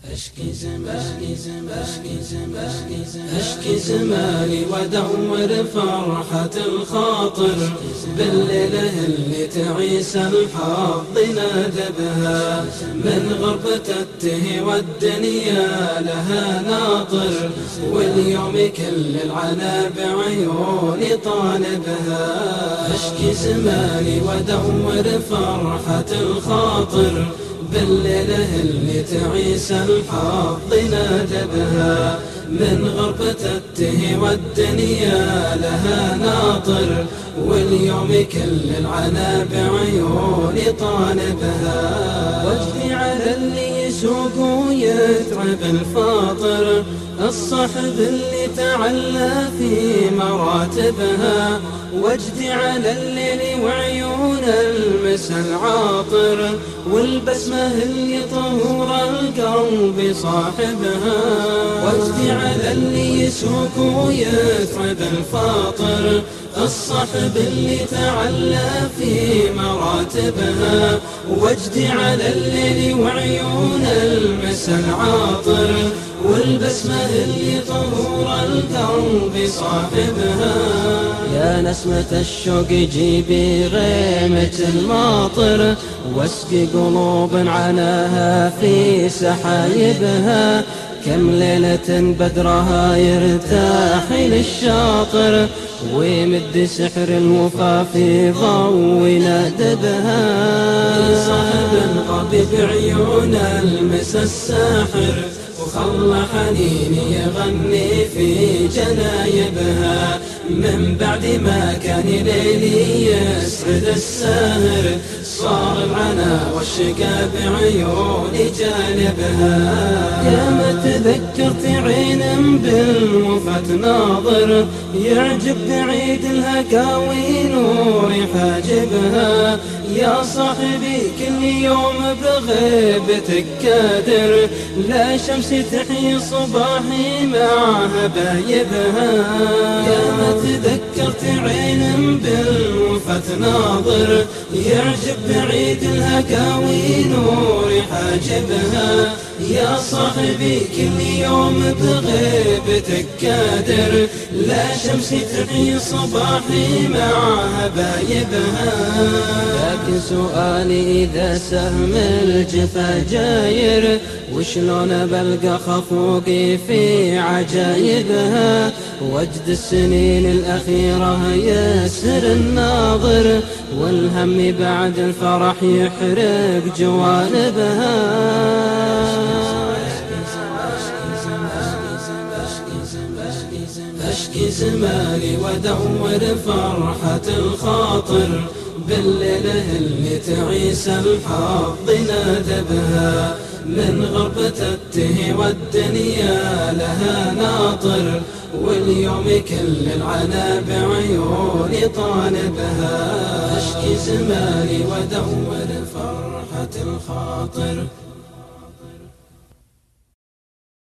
أشكي زماني وادور فرحة الخاطر بالليلة اللي تعيس الحظ نادبها من غربة التهي والدنيا لها ناطر واليوم كل العنا بعيوني طالبها. أشكي زماني وادور فرحة الخاطر بالليلة اللي تعيس الحظ نادبها من غربة التهي والدنيا لها ناطر واليوم كل العنا بعيوني طالبها. وجدي على اللي يسوق ويتعب الفاطر الصحب اللي تعلى في مراتبها وجدي على الليل وعيون المسى العاطر والبسمة اللي طهور القلب صاحبها. وجدي على اللي يسوق ويتعب الفاطر الصحب اللي تعلى في مراتبها وجدي على الليل وعيون المسى العاطر والبسمة اللي طهور القلب صاحبها. يا نسمة الشوق جيبي غيمة الماطر واسقي قلوب عناها في سحايبها كم ليلة بدرها يرتاح للشاطر ويمد سحر الوفا في ضوء نادبها. صاحب غاب بعيون المسى الساحر وخلى حنيني يغني في جنايبها من بعد ما كان ليلي يسعد الساهر صار العنا والشقا بعيوني جانبها. يا ما تذكرت عين بالوفا تناظر يعجب بعيد الهكاوي نور حاجبها. يا صاحبي كل يوم بغيبتك كادر لا شمس تحيي صباحي مع هبايبها. يا ما تذكرت عين بالوفا تناظر يعجب بعيد الهكاوي نور حاجبها. يا صاحبي كل يوم بغيبتك كادر لا شمس تحيي صباحي مع هبايبها. لكن سؤالي إذا سهم الجفا جاير وشلون بلقى خفوقي في عجايبها وجد السنين الأخيرة يسر الناظر والهم بعد الفرح يحرق جوانبها. أشكي زماني وادور فرحة الخاطر بالليلة اللي تعيس الحظ نادبها من غربة التهي والدنيا لها ناطر واليوم كل العنا بعيوني طالبها. أشكي زماني وادور فرحة الخاطر